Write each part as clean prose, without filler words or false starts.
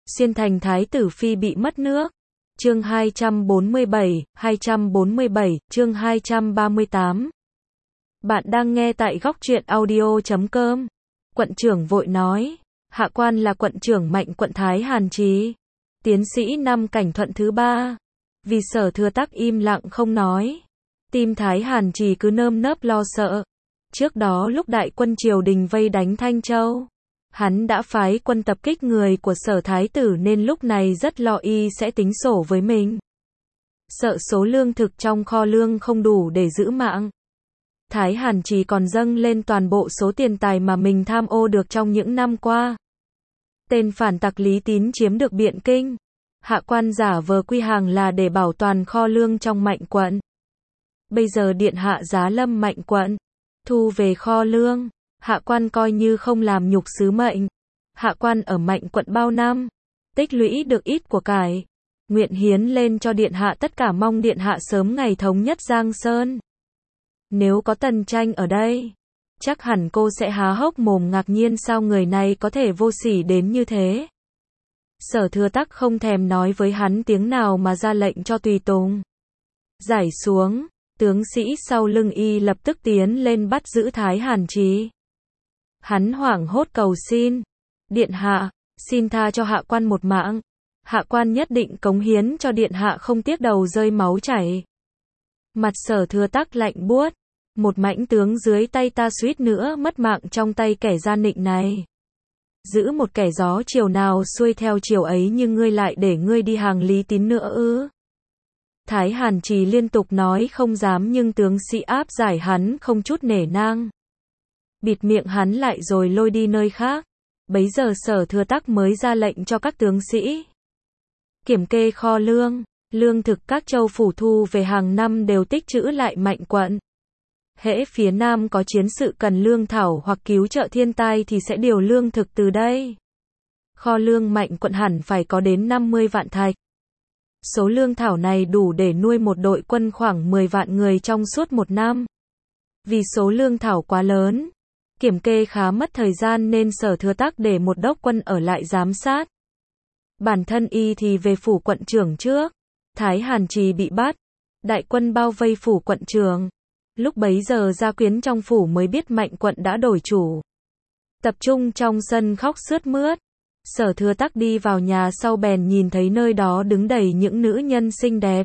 Xuyên thành thái tử phi bị mất nước. Chương 247, chương 238. Bạn đang nghe tại góc truyện audio.com. Quận trưởng vội nói, hạ quan là quận trưởng Mạnh quận Thái Hàn Chí, tiến sĩ năm cảnh thuận thứ 3. Vì Sở Thừa Tắc im lặng không nói, tim Thái Hàn Chí cứ nơm nớp lo sợ. Trước đó lúc đại quân triều đình vây đánh Thanh Châu, hắn đã phái quân tập kích người của Sở Thái tử nên lúc này rất lo y sẽ tính sổ với mình. Sợ số lương thực trong kho lương không đủ để giữ mạng, Thái Hàn Chí còn dâng lên toàn bộ số tiền tài mà mình tham ô được trong những năm qua. Tên phản tặc Lý Tín chiếm được Biện Kinh, hạ quan giả vờ quy hàng là để bảo toàn kho lương trong Mạnh quận. Bây giờ điện hạ giá lâm Mạnh quận, thu về kho lương, hạ quan coi như không làm nhục sứ mệnh. Hạ quan ở Mạnh quận bao năm, tích lũy được ít của cải, nguyện hiến lên cho điện hạ tất cả, mong điện hạ sớm ngày thống nhất Giang Sơn. Nếu có Tần Tranh ở đây, chắc hẳn cô sẽ há hốc mồm ngạc nhiên sao người này có thể vô sỉ đến như thế. Sở Thừa Tắc không thèm nói với hắn tiếng nào mà ra lệnh cho tùy tùng giải xuống. Tướng sĩ sau lưng y lập tức tiến lên bắt giữ Thái Hàn Chí. Hắn hoảng hốt cầu xin, điện hạ, xin tha cho hạ quan một mạng, hạ quan nhất định cống hiến cho điện hạ không tiếc đầu rơi máu chảy. Mặt Sở Thừa Tắc lạnh buốt, một mãnh tướng dưới tay ta suýt nữa mất mạng trong tay kẻ gian nịnh này. Giữ một kẻ gió chiều nào xuôi theo chiều ấy, nhưng ngươi lại để ngươi đi hàng Lý Tín nữa ư? Thái Hàn Chí liên tục nói không dám, nhưng tướng sĩ áp giải hắn không chút nể nang, bịt miệng hắn lại rồi lôi đi nơi khác. Bấy giờ Sở Thừa Tắc mới ra lệnh cho các tướng sĩ kiểm kê kho lương, lương thực các châu phủ thu về hàng năm đều tích trữ lại Mạnh quận. Hễ phía Nam có chiến sự cần lương thảo hoặc cứu trợ thiên tai thì sẽ điều lương thực từ đây. Kho lương Mạnh quận hẳn phải có đến 50 vạn thạch. Số lương thảo này đủ để nuôi một đội quân khoảng 10 vạn người trong suốt một năm. Vì số lương thảo quá lớn, kiểm kê khá mất thời gian nên Sở Thừa Tắc để một đốc quân ở lại giám sát. Bản thân y thì về phủ quận trưởng trước. Thái Hàn Chí bị bắt, đại quân bao vây phủ quận trưởng. Lúc bấy giờ gia quyến trong phủ mới biết Mạnh quận đã đổi chủ, tập trung trong sân khóc sướt mướt. Sở Thừa Tắc đi vào nhà sau bèn nhìn thấy nơi đó đứng đầy những nữ nhân xinh đẹp,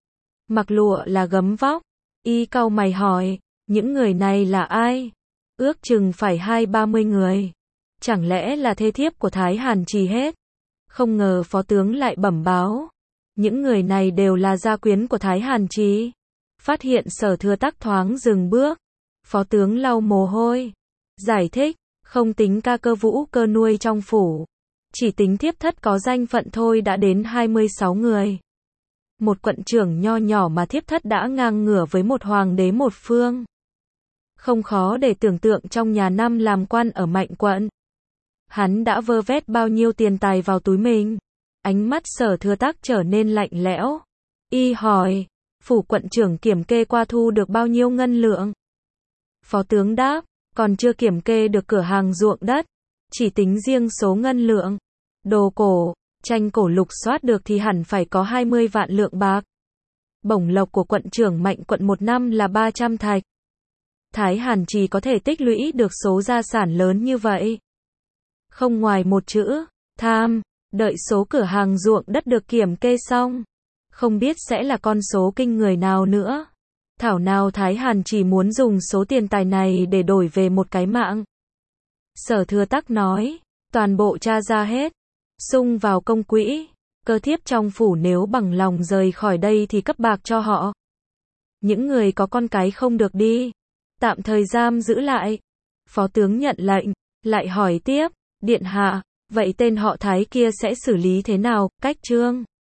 mặc lụa là gấm vóc. Y cau mày hỏi, những người này là ai? Ước chừng phải 20-30 người. Chẳng lẽ là thê thiếp của Thái Hàn Chí hết? Không ngờ phó tướng lại bẩm báo, những người này đều là gia quyến của Thái Hàn Chí. Phát hiện Sở Thừa Tắc thoáng dừng bước, phó tướng lau mồ hôi, giải thích, không tính ca cơ vũ cơ nuôi trong phủ, chỉ tính thiếp thất có danh phận thôi đã đến 26 người. Một quận trưởng nho nhỏ mà thiếp thất đã ngang ngửa với một hoàng đế một phương. Không khó để tưởng tượng trong nhà năm làm quan ở Mạnh quận, hắn đã vơ vét bao nhiêu tiền tài vào túi mình. Ánh mắt Sở Thừa Tắc trở nên lạnh lẽo. Y hỏi, phủ quận trưởng kiểm kê qua thu được bao nhiêu ngân lượng? Phó tướng đáp, còn chưa kiểm kê được cửa hàng ruộng đất, chỉ tính riêng số ngân lượng, đồ cổ, tranh cổ lục soát được thì hẳn phải có 20 vạn lượng bạc. Bổng lộc của quận trưởng Mạnh quận một năm là 300 thạch. Thái Hàn Chí có thể tích lũy được số gia sản lớn như vậy, không ngoài một chữ tham. Đợi số cửa hàng ruộng đất được kiểm kê xong, không biết sẽ là con số kinh người nào nữa. Thảo nào Thái Hàn Chí muốn dùng số tiền tài này để đổi về một cái mạng. Sở Thừa Tắc nói, toàn bộ tra ra hết, sung vào công quỹ. Cơ thiếp trong phủ nếu bằng lòng rời khỏi đây thì cấp bạc cho họ. Những người có con cái không được đi, tạm thời giam giữ lại. Phó tướng nhận lệnh, lại hỏi tiếp, điện hạ, vậy tên họ Thái kia sẽ xử lý thế nào? Cách Trương